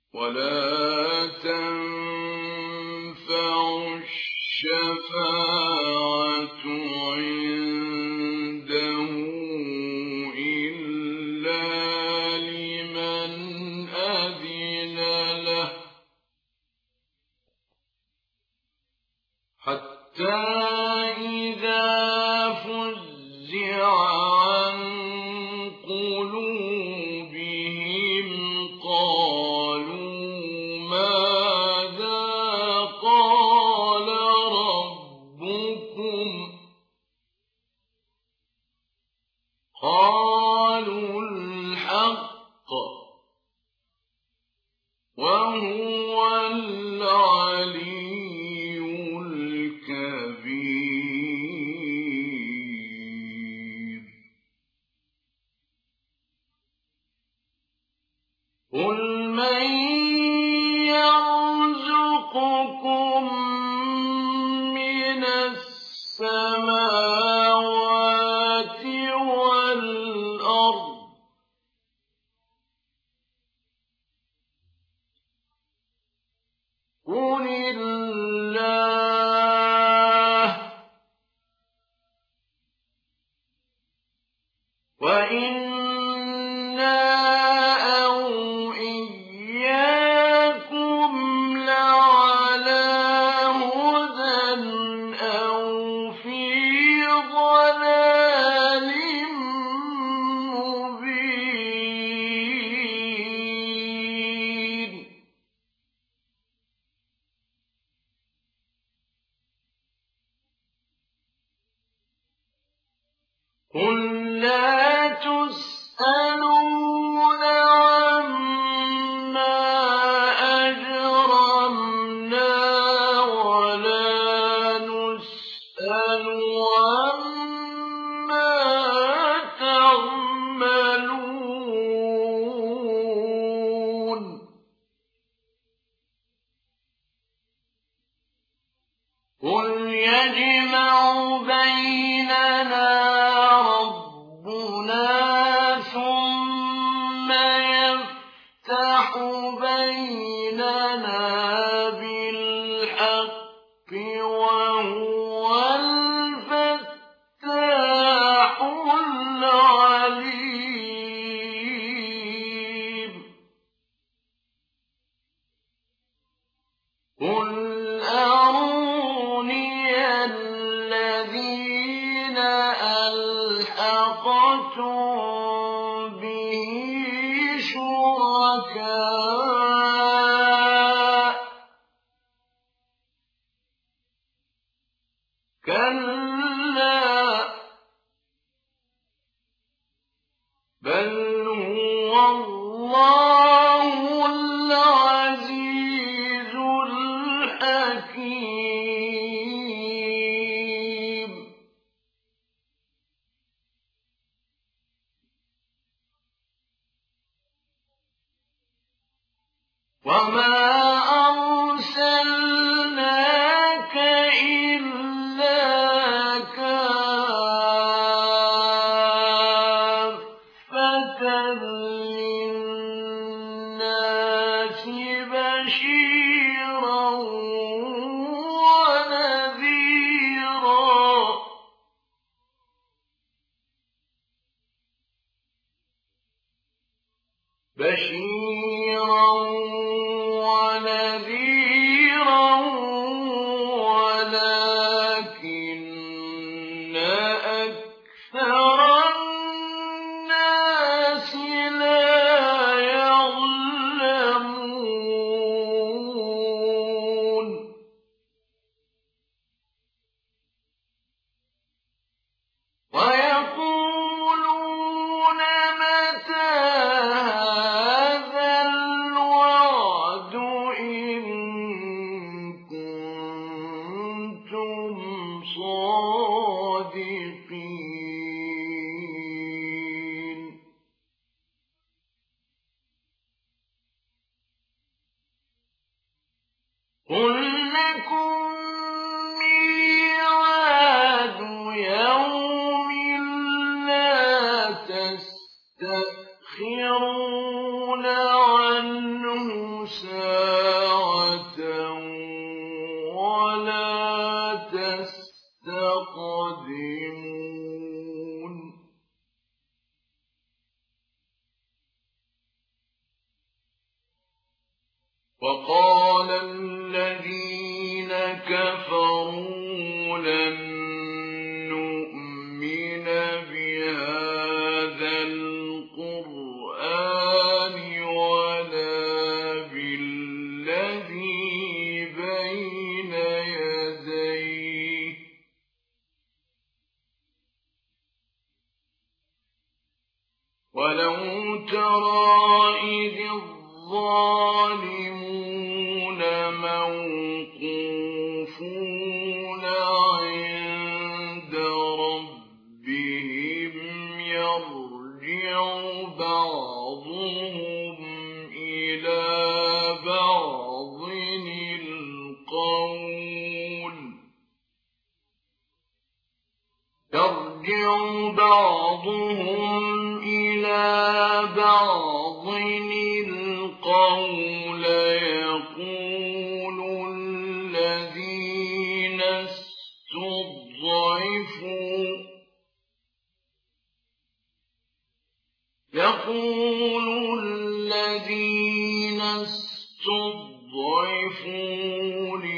ولا تنفع الشفاعة عنده إلا لمن أذن له، حتى إذا فزع عن قلوبهم قالوا ماذا قال ربكم؟ قالوا الحق وهو العلي الكبير. قل من يرزقكم من السماوات والأرض؟ قل الله، وإنا أو إياكم لعلى هدى أو في ضلال مبين. قل لا تسألون عما أجرمنا ولا نسأل عما تعملون. قل يجمع بيننا ربنا ثم يفتح بيننا بالحق وهو الفتاح العليم. قل أروني الذين ألحقتم به شركاء، كلا بل هو الله العزيز الحكيم. وما أرسلناك إلا كافة للناس بشيرا ونذيرا. بشيرا ونذيرا ولكن أكثر الناس لا يعلمون. ويقولون متى هذا الوعد إن كنتم صادقين. قل لكم ميعاد يوم لا تستأخرون عنه وقال الذين كفروا لن نؤمن بهذا القرآن ولا بالذي بين يديه ولو ترى إذ الظالمون موقوفون عند ربهم يرجع بعضهم إلى بعض القول يقول الذين استضعفوا